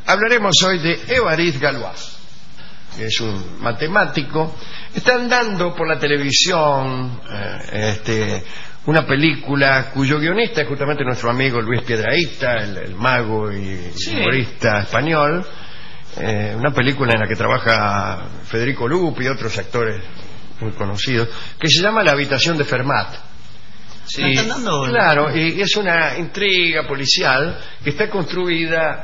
Hablaremos hoy de Évariste Galois, que es un matemático. Están dando por la televisión una película cuyo guionista es justamente nuestro amigo Luis Piedrahita, el mago y humorista español. Una película en la que trabaja Federico Lupi y otros actores muy conocidos, que se llama La habitación de Fermat. Sí. Claro, y es una intriga policial que está construida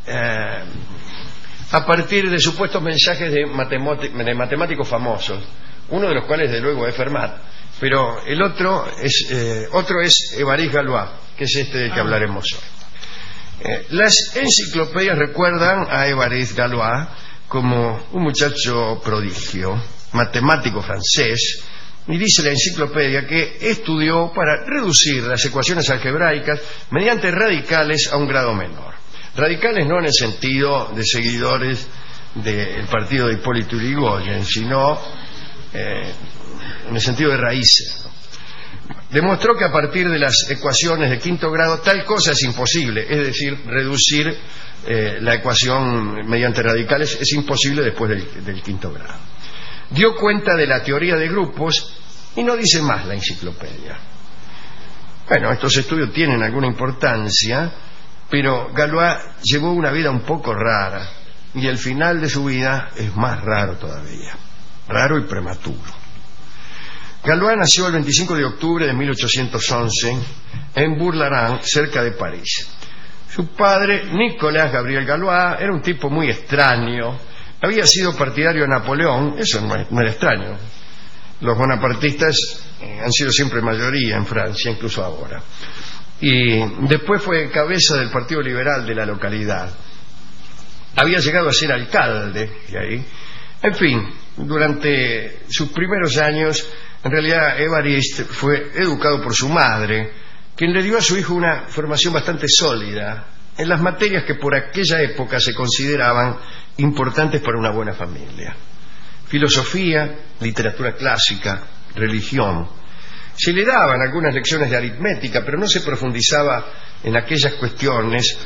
a partir de supuestos mensajes de matemáticos famosos, uno de los cuales de luego es Fermat, pero el otro es Évariste Galois, que es este del que hablaremos hoy. Las enciclopedias recuerdan a Évariste Galois como un muchacho prodigio, matemático francés, y dice la enciclopedia que estudió para reducir las ecuaciones algebraicas mediante radicales a un grado menor. Radicales no en el sentido de seguidores del partido de Hipólito Yrigoyen, sino en el sentido de raíces. Demostró que a partir de las ecuaciones de quinto grado tal cosa es imposible, es decir, reducir la ecuación mediante radicales es imposible después del quinto grado. Dio cuenta de la teoría de grupos y no dice más la enciclopedia. Bueno, estos estudios tienen alguna importancia, pero Galois llevó una vida un poco rara y el final de su vida es más raro todavía, raro y prematuro. Galois nació el 25 de octubre de 1811 en Bourg-l'Arène, cerca de París. Su padre, Nicolas Gabriel Galois, era un tipo muy extraño. Había sido partidario de Napoleón, eso no era extraño. Los bonapartistas han sido siempre mayoría en Francia, incluso ahora. Y después fue cabeza del Partido Liberal de la localidad. Había llegado a ser alcalde de ahí. En fin, durante sus primeros años, en realidad Évariste fue educado por su madre, quien le dio a su hijo una formación bastante sólida en las materias que por aquella época se consideraban importantes para una buena familia: filosofía, literatura clásica, religión. Se le daban algunas lecciones de aritmética, pero no se profundizaba en aquellas cuestiones,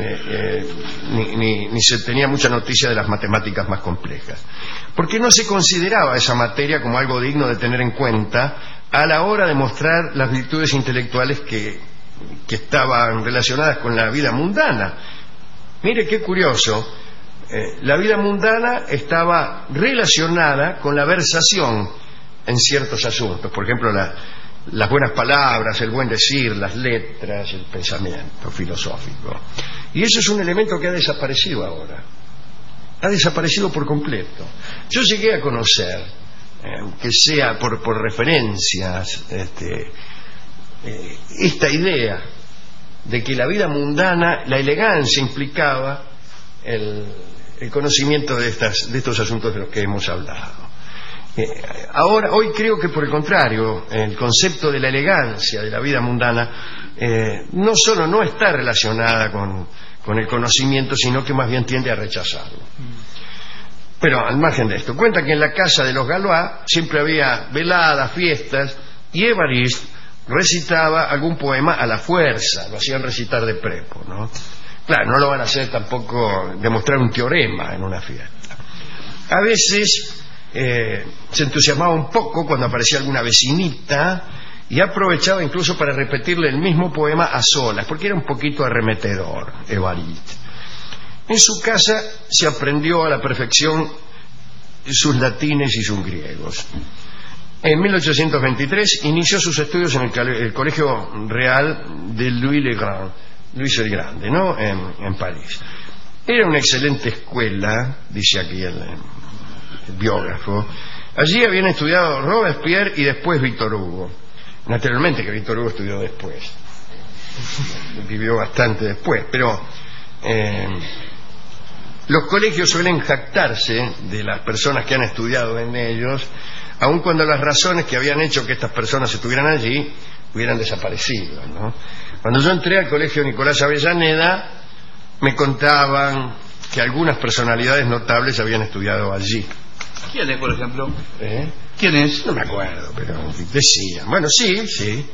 ni se tenía mucha noticia de las matemáticas más complejas, porque no se consideraba esa materia como algo digno de tener en cuenta a la hora de mostrar las virtudes intelectuales que estaban relacionadas con la vida mundana. Mire qué curioso, la vida mundana estaba relacionada con la versación en ciertos asuntos, por ejemplo las buenas palabras, el buen decir, las letras, el pensamiento filosófico. Y eso es un elemento que ha desaparecido ahora, ha desaparecido por completo. Yo llegué a conocer, que sea por referencias, esta idea de que la vida mundana, la elegancia implicaba el conocimiento de estos asuntos de los que hemos hablado. Hoy creo que por el contrario, el concepto de la elegancia de la vida mundana no solo no está relacionada con el conocimiento, sino que más bien tiende a rechazarlo. Pero al margen de esto, cuenta que en la casa de los Galois siempre había veladas, fiestas, y Évariste recitaba algún poema a la fuerza, lo hacían recitar de prepo, ¿no? Claro, no lo van a hacer tampoco demostrar un teorema en una fiesta. A veces se entusiasmaba un poco cuando aparecía alguna vecinita y aprovechaba incluso para repetirle el mismo poema a solas, porque era un poquito arremetedor, Évariste. En su casa se aprendió a la perfección sus latines y sus griegos. En 1823 inició sus estudios en el Colegio Real de Luis el Grande, ¿no? En París. Era una excelente escuela, dice aquí el biógrafo. Allí habían estudiado Robespierre y después Víctor Hugo. Naturalmente que Víctor Hugo estudió después, vivió bastante después, pero los colegios suelen jactarse de las personas que han estudiado en ellos, aun cuando las razones que habían hecho que estas personas estuvieran allí hubieran desaparecido, ¿no? Cuando yo entré al colegio Nicolás Avellaneda, me contaban que algunas personalidades notables habían estudiado allí. ¿Quiénes, por ejemplo? ¿Quiénes? No me acuerdo, pero decían. Bueno, sí.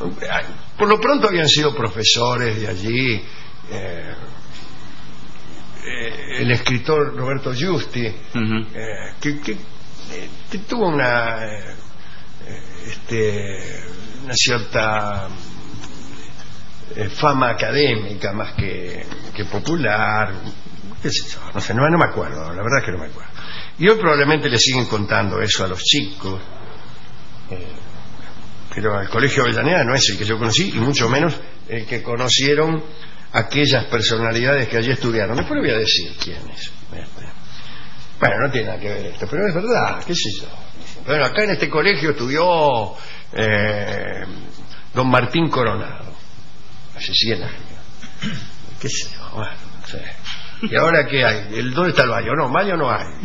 Por lo pronto habían sido profesores de allí, el escritor Roberto Giusti, que tuvo una cierta fama académica más que popular, qué sé yo, no sé, no me acuerdo, la verdad es que no me acuerdo. Y hoy probablemente le siguen contando eso a los chicos, pero el Colegio Avellaneda no es el que yo conocí, y mucho menos el que conocieron aquellas personalidades que allí estudiaron. Después le voy a decir quiénes. Bueno, no tiene nada que ver esto, pero es verdad, qué sé yo. Bueno, acá en este colegio estudió don Martín Coronado, hace 100 años. ¿Qué sé yo? Bueno, no sé. ¿Y ahora qué hay? ¿Dónde está el baño? No, baño no hay.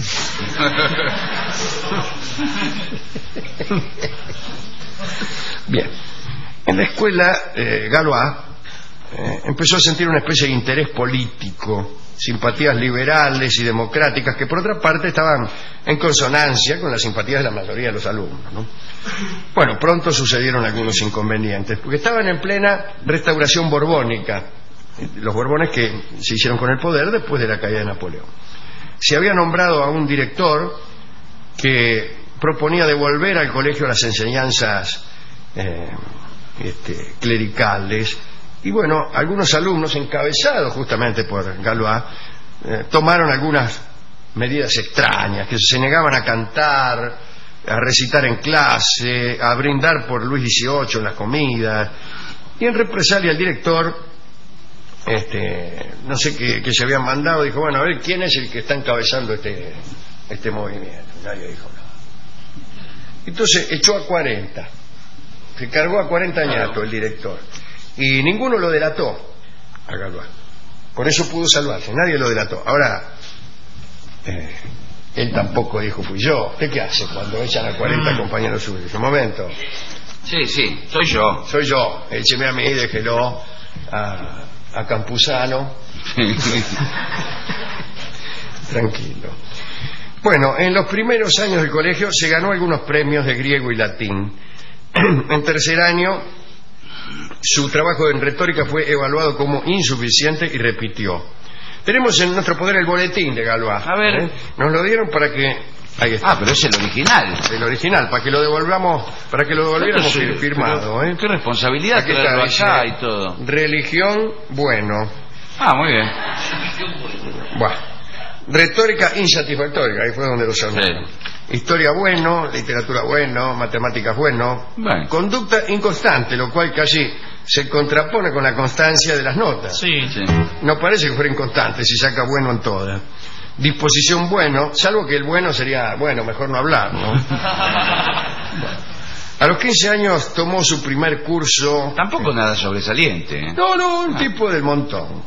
Bien. En la escuela, Galois empezó a sentir una especie de interés político, simpatías liberales y democráticas que por otra parte estaban en consonancia con las simpatías de la mayoría de los alumnos, ¿no? Bueno, pronto sucedieron algunos inconvenientes, porque estaban en plena restauración borbónica, los Borbones que se hicieron con el poder después de la caída de Napoleón. Se había nombrado a un director que proponía devolver al colegio las enseñanzas clericales, y bueno, algunos alumnos encabezados justamente por Galois tomaron algunas medidas extrañas, que se negaban a cantar, a recitar en clase, a brindar por Luis XVIII en las comidas, y en represalia el director, no sé qué se habían mandado, dijo, bueno, a ver, ¿quién es el que está encabezando este movimiento? Nadie dijo nada. Entonces echó a 40, se cargó a 40 añatos el director, y ninguno lo delató a Galois. Por eso pudo salvarse, nadie lo delató. Ahora, él tampoco dijo, fui yo. ¿Usted qué hace cuando echan a 40 compañeros suyos? Un momento. Sí, soy yo. Soy yo, écheme a mí, déjelo a Campuzano. Tranquilo. Bueno, en los primeros años del colegio se ganó algunos premios de griego y latín. En tercer año su trabajo en retórica fue evaluado como insuficiente y repitió. Tenemos en nuestro poder el boletín de Galois. A ver. Nos lo dieron para que... Ahí está. Pero es el original. El original, para que lo devolviéramos firmado. Qué responsabilidad que traerlo allá y todo. Religión, bueno. Muy bien. Bueno. Retórica insatisfactoria, ahí fue donde lo salvaron. Sí. Historia bueno, literatura bueno, matemáticas bueno. Conducta inconstante, lo cual casi se contrapone con la constancia de las notas. Sí. No parece que fuera inconstante si saca bueno en todas. Disposición bueno, salvo que el bueno sería, bueno, mejor no hablar, ¿no? A los 15 años tomó su primer curso. Tampoco nada sobresaliente. No, un tipo del montón.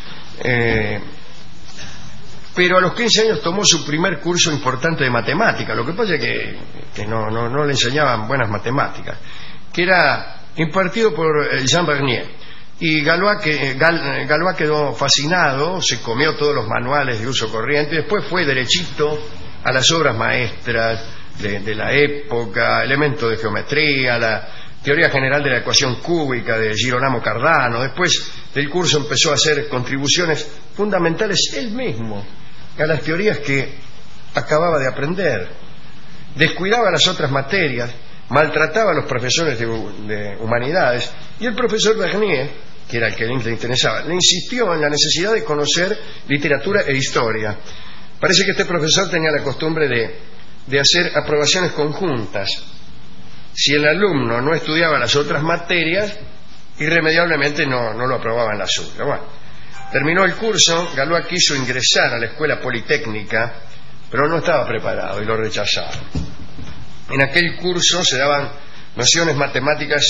Pero a los 15 años tomó su primer curso importante de matemática. Lo que pasa es que no le enseñaban buenas matemáticas, que era impartido por Jean Bernier. Y Galois quedó fascinado, se comió todos los manuales de uso corriente, después fue derechito a las obras maestras de la época, elementos de geometría, la teoría general de la ecuación cúbica de Girolamo Cardano. Después del curso empezó a hacer contribuciones fundamentales él mismo a las teorías que acababa de aprender. Descuidaba las otras materias, maltrataba a los profesores de humanidades, y el profesor Bernier, que era el que le interesaba, le insistió en la necesidad de conocer literatura e historia. Parece que este profesor tenía la costumbre de hacer aprobaciones conjuntas. Si el alumno no estudiaba las otras materias, irremediablemente no lo aprobaba en la suya. Bueno, terminó el curso, Galois quiso ingresar a la escuela politécnica, pero no estaba preparado y lo rechazaron. En aquel curso se daban nociones matemáticas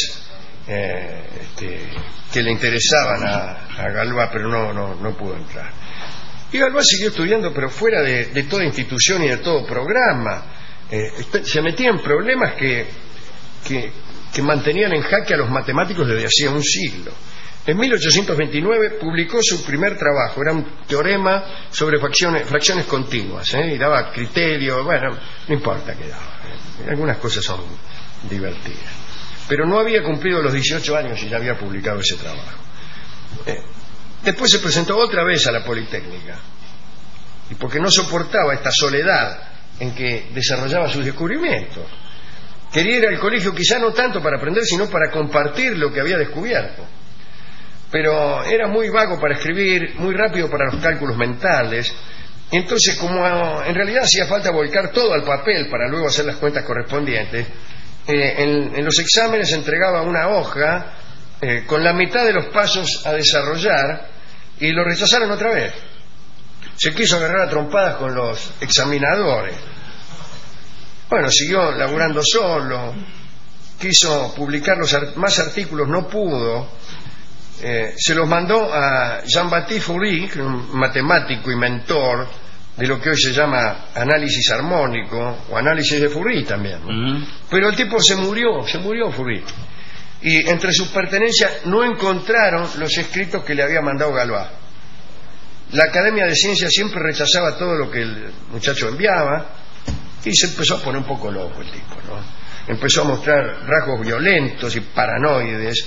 que le interesaban a Galois, pero no pudo entrar. Y Galois siguió estudiando, pero fuera de toda institución y de todo programa. Se metía en problemas que mantenían en jaque a los matemáticos desde hacía un siglo. En 1829 publicó su primer trabajo, era un teorema sobre fracciones continuas, y daba criterio, bueno, no importa qué daba, algunas cosas son divertidas. Pero no había cumplido los 18 años y ya había publicado ese trabajo. Después se presentó otra vez a la Politécnica, y porque no soportaba esta soledad en que desarrollaba sus descubrimientos. Quería ir al colegio quizá no tanto para aprender, sino para compartir lo que había descubierto. Pero era muy vago para escribir, muy rápido para los cálculos mentales. Entonces, como en realidad hacía falta volcar todo al papel para luego hacer las cuentas correspondientes, en los exámenes entregaba una hoja con la mitad de los pasos a desarrollar y lo rechazaron otra vez. Se quiso agarrar a trompadas con los examinadores. Bueno, siguió laburando solo, quiso publicar más artículos, no pudo. Se los mandó a Jean-Baptiste Fourier, un matemático y mentor de lo que hoy se llama análisis armónico o análisis de Fourier también, ¿no? Pero el tipo se murió Fourier, y entre sus pertenencias no encontraron los escritos que le había mandado Galois. La Academia de Ciencias siempre rechazaba todo lo que el muchacho enviaba y se empezó a poner un poco loco el tipo, ¿no? Empezó a mostrar rasgos violentos y paranoides.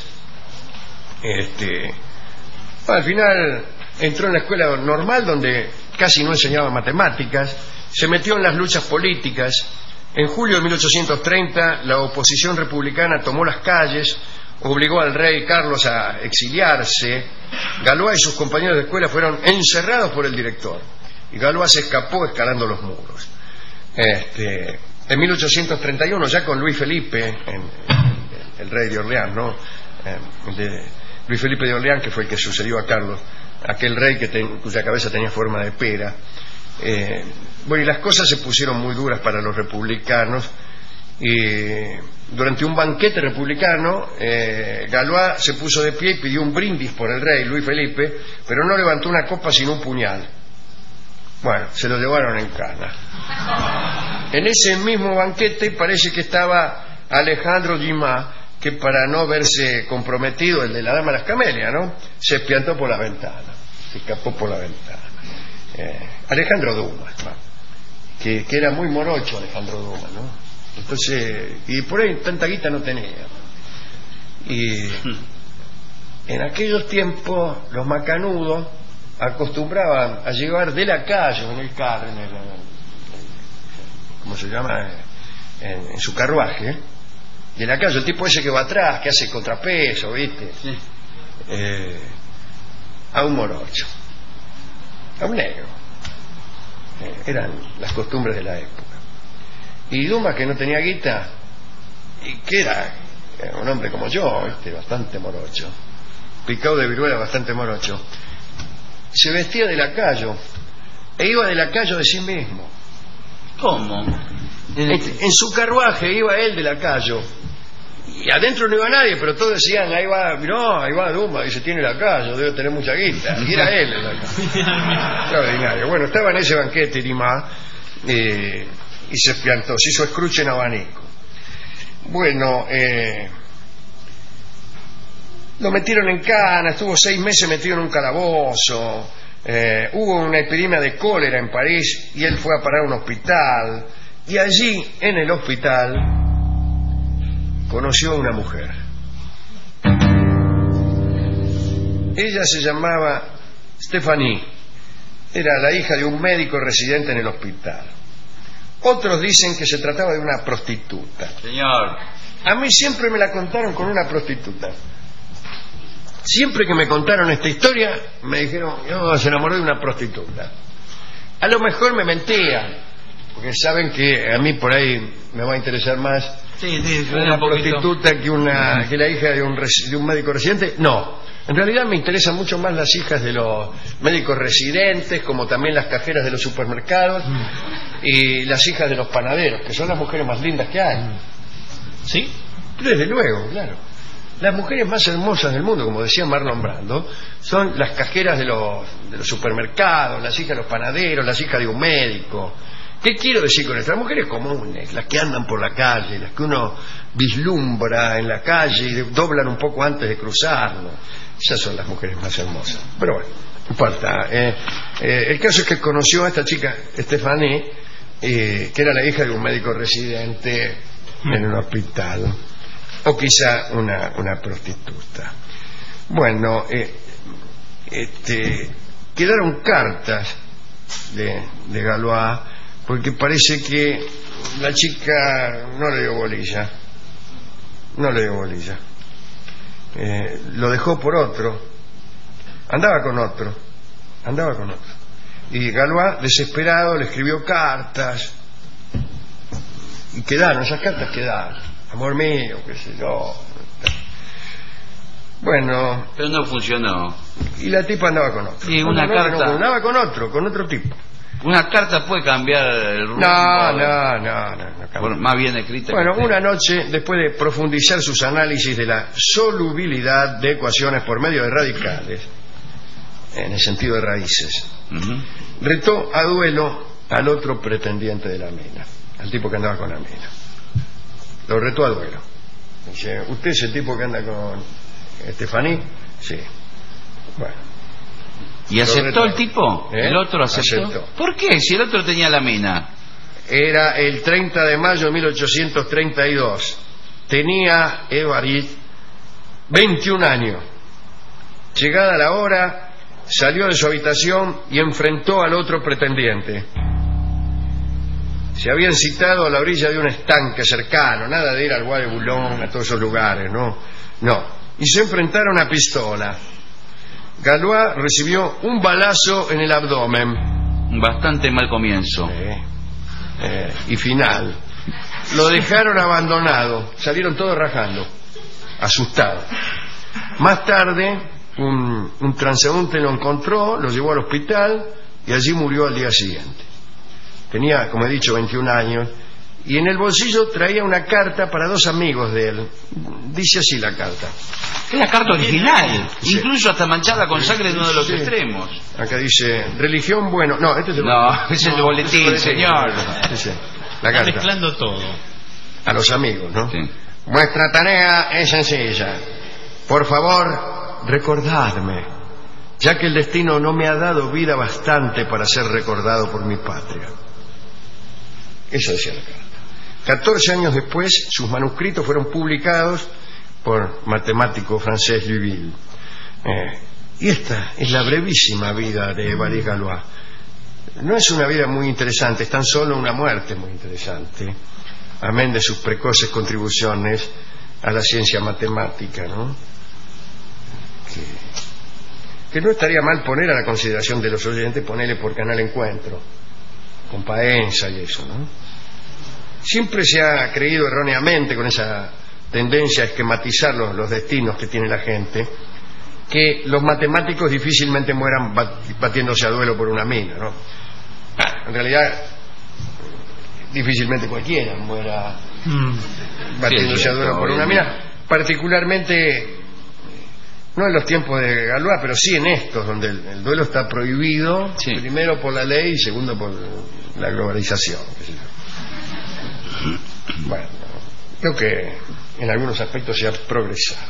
Al final entró en la escuela normal, donde casi no enseñaba matemáticas, se metió en las luchas políticas. En julio de 1830 la oposición republicana tomó las calles, obligó al rey Carlos a exiliarse. Galois y sus compañeros de escuela fueron encerrados por el director y Galois se escapó escalando los muros. En 1831, ya con Luis Felipe, el rey de Orleans, ¿no? Luis Felipe de Orleans, que fue el que sucedió a Carlos, aquel rey cuya cabeza tenía forma de pera. Bueno, y las cosas se pusieron muy duras para los republicanos, y durante un banquete republicano Galois se puso de pie y pidió un brindis por el rey Luis Felipe, pero no levantó una copa sino un puñal. Bueno, se lo llevaron en cana. En ese mismo banquete parece que estaba Alejandro Dumas, que para no verse comprometido, el de la dama de las camelias, ¿no?, se espiantó por la ventana, se escapó por la ventana. Alejandro Dumas, ¿no?, que era muy morocho Alejandro Dumas, ¿no? Entonces, y por ahí tanta guita no tenía. Y en aquellos tiempos los macanudos acostumbraban a llevar de la calle en el carro, ¿cómo se llama?, en su carruaje, de la calle, el tipo ese que va atrás, que hace contrapeso, ¿viste? Sí. A un morocho, a un negro. Eran las costumbres de la época. Y Dumas, que no tenía guita, y que era un hombre como yo, ¿viste?, bastante morocho, picado de viruela, bastante morocho, se vestía de lacayo e iba de lacayo de sí mismo. ¿Cómo? En su carruaje iba él de lacayo, y adentro no iba nadie, pero todos decían, ahí va Dumas, dice, tiene lacayo, debe tener mucha guita, y era él el lacayo. Extraordinario. Bueno, estaba en ese banquete Dumas, y se espiantó, se hizo escruche en abanico. Bueno, lo metieron en cana, estuvo 6 meses metido en un calabozo. Hubo una epidemia de cólera en París y él fue a parar a un hospital, y allí en el hospital conoció a una mujer. Ella se llamaba Stéphanie, era la hija de un médico residente en el hospital. Otros dicen que se trataba de una prostituta. Señor, a mí siempre me la contaron con una prostituta. Siempre que me contaron esta historia me dijeron, se enamoró de una prostituta. A lo mejor me mentían, porque saben que a mí por ahí me va a interesar más una prostituta que la hija de un médico residente. No, en realidad me interesan mucho más las hijas de los médicos residentes, como también las cajeras de los supermercados y las hijas de los panaderos, que son las mujeres más lindas que hay. ¿Sí? Desde luego, claro. Las mujeres más hermosas del mundo, como decía Marlon Brando, son las cajeras de los supermercados, las hijas de los panaderos, las hijas de un médico. ¿Qué quiero decir con esto? Las mujeres comunes, las que andan por la calle, las que uno vislumbra en la calle y doblan un poco antes de cruzarlo. Esas son las mujeres más hermosas. Pero bueno, no importa. El caso es que conoció a esta chica, Stéphanie, que era la hija de un médico residente en un hospital, o quizá una prostituta. Bueno, quedaron cartas de Galois, porque parece que la chica no le dio bolilla. Lo dejó por otro. Andaba con otro. Y Galois, desesperado, le escribió cartas. Y esas cartas quedaron. Amor mío, qué sé yo. Bueno. Pero no funcionó. Y la tipa andaba con otro. Y una carta. Andaba con otro tipo. Una carta puede cambiar el rumbo. No. Más bien escrita. Bueno, una noche, después de profundizar sus análisis de la solubilidad de ecuaciones por medio de radicales, en el sentido de raíces, retó a duelo al otro pretendiente de la mina, al tipo que andaba con la mina. Lo retó a duelo. Dice, ¿usted es el tipo que anda con Estefaní? Sí. Bueno. ¿Y aceptó el tipo? ¿Eh? ¿El otro aceptó? ¿Por qué? Si el otro tenía la mina. Era el 30 de mayo de 1832. Tenía Évariste 21 años. Llegada la hora, salió de su habitación y enfrentó al otro pretendiente. Se habían citado a la orilla de un estanque cercano, nada de ir al Bois de Boulogne, a todos esos lugares, no. Y se enfrentaron a pistola. Galois recibió un balazo en el abdomen. Bastante mal comienzo. Y final. Lo dejaron abandonado. Salieron todos rajando, asustados. Más tarde, un transeúnte lo encontró, lo llevó al hospital y allí murió al día siguiente. Tenía, como he dicho, 21 años. Y en el bolsillo traía una carta para 2 amigos de él. Dice así la carta. Es la carta original, sí. Incluso hasta manchada con sangre en uno de los extremos. Acá dice, religión bueno. No, este es el boletín, señor. Dice, la carta. Está mezclando todo. A los amigos, ¿no? Sí. Vuestra tarea es sencilla. Por favor, recordadme, ya que el destino no me ha dado vida bastante para ser recordado por mi patria. Eso decía la carta. 14 años después, sus manuscritos fueron publicados por matemático francés Liouville. Y esta es la brevísima vida de Évariste Galois. No es una vida muy interesante, es tan solo una muerte muy interesante, amén de sus precoces contribuciones a la ciencia matemática, ¿no? Que no estaría mal poner a la consideración de los oyentes, ponerle por Canal Encuentro, con Paenza y eso, ¿no? Siempre se ha creído erróneamente, con esa tendencia a esquematizar los destinos que tiene la gente, que los matemáticos difícilmente mueran batiéndose a duelo por una mina, ¿no? En realidad, difícilmente cualquiera muera batiéndose a duelo por una mina, particularmente no en los tiempos de Galois, pero sí en estos, donde el duelo está prohibido, primero por la ley y segundo por la globalización. Bueno, creo que en algunos aspectos se ha progresado.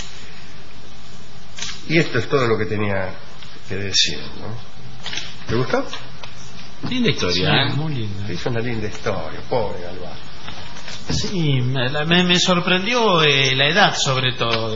Y esto es todo lo que tenía que decir, ¿no? ¿Te gustó? Linda historia, Sí, muy linda. Es una linda historia, pobre Galois. Sí, me sorprendió la edad, sobre todo.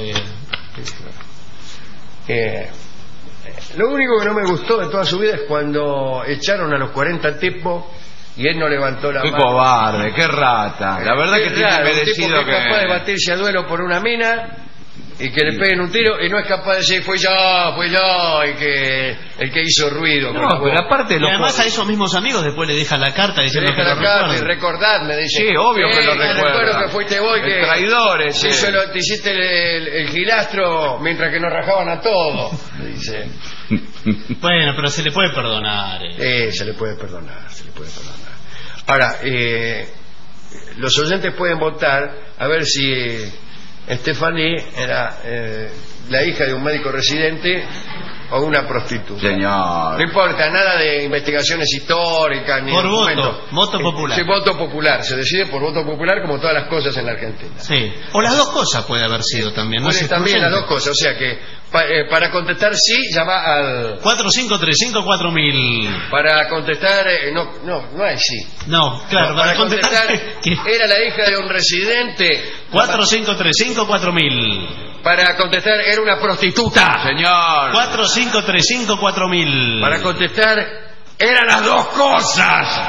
Lo único que no me gustó de toda su vida es cuando echaron a los 40 tipos y él no levantó la Qué mano. cobarde, qué rata. La verdad que tiene Claro, merecido un tipo que es capaz de batirse a duelo por una mina y que le peguen un tiro y no es capaz de decir fue yo, y que el que hizo ruido. No, pero aparte Y además a esos mismos amigos después le dejan la carta diciendo que lo y recuerdan. recordadme, dice. Sí, obvio que lo recuerdo recuerda. que fuiste vos y que traidor ese. te hiciste el gilastro mientras que nos rajaban a todos, dice. Bueno, pero se le puede perdonar. Se le puede perdonar. Ahora, los oyentes pueden votar a ver si Estefaní era la hija de un médico residente o una prostituta. Señor. No importa, nada de investigaciones históricas ni Por documentos. voto popular. Sí, voto popular. Se decide por voto popular como todas las cosas en la Argentina. Sí. O las dos cosas puede haber sido también. Puede también las dos cosas, o sea que para contestar sí, llama al... 45354000. Para contestar, no hay sí. No, claro, Para contestar, ¿qué? era la hija de un residente. 45354000. Para contestar, era una prostituta. Señor. 45354000. Para contestar, Eran las dos cosas.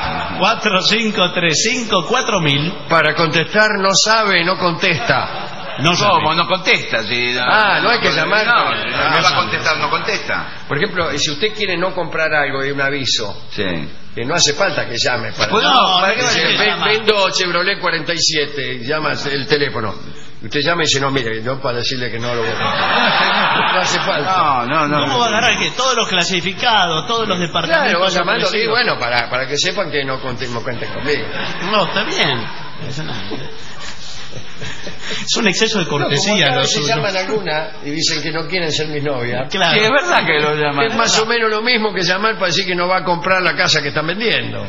4535-4000. Para contestar no sabe, no contesta. No ¿Cómo? llame. No contesta. Si No hay que llamar. No, Ah, no va a contestar, no contesta. Por ejemplo, si usted quiere no comprar algo y un aviso, Sí. que no hace falta que llame para... Pues no, ¿para no qué va a sé. decir? Vendo Chevrolet 47, llama el teléfono. Usted llama y dice, no, mire, yo para decirle que no lo voy a comprar. No hace falta. No. ¿Cómo va a agarrar que todos los clasificados, todos los departamentos? Claro, vos llamando, y ofrecidos? bueno, para que sepan que no cuenten conmigo. No, está bien. Es un exceso de cortesía. No, como lo se suyo. llaman alguna y dicen que no quieren ser mis novias. Claro. Sí, es verdad que lo llaman. Es más o menos lo mismo que llamar para decir que no va a comprar la casa que están vendiendo.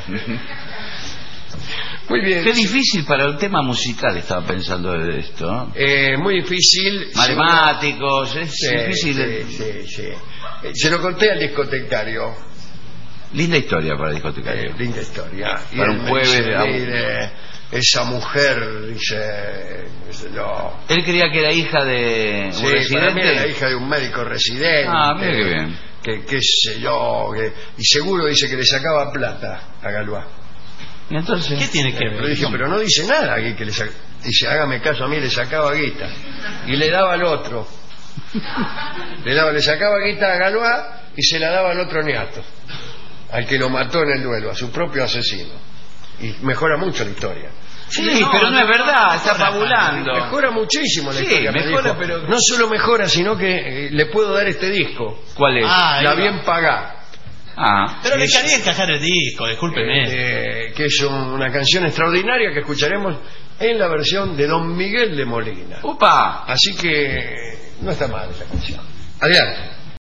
Muy bien. Qué difícil para el tema musical estaba pensando de esto, ¿no? Muy difícil. Matemáticos, es Sí, difícil. sí. Se lo conté al discotecario. Linda historia para el discotecario. Linda historia. Y Para él un me jueves dice, de- mire, esa mujer, dice, yo. Él creía que era hija de un Sí, para mí residente. era la hija de un médico residente. Ah, mira qué bien. Que qué sé yo, y seguro dice que le sacaba plata a Galois. Y entonces, ¿Qué tiene que Le ver? dije, pero no dice nada aquí que dice, hágame caso a mí, le sacaba guita. Y le daba al otro. Le sacaba guita a Galois y se la daba al otro niato, al que lo mató en el duelo, a su propio asesino. Y mejora mucho la historia. Sí, pero no es verdad, está fabulando. Mejora muchísimo la Sí, historia. me mejora, dijo. pero- No solo mejora, sino que le puedo dar este disco. ¿Cuál es? Ah, ahí La va. bien pagá. Pero le es- quería encajar el disco, discúlpeme. Que es una canción extraordinaria que escucharemos en la versión de Don Miguel de Molina. ¡Upa! Así que no está mal esa canción. Adelante.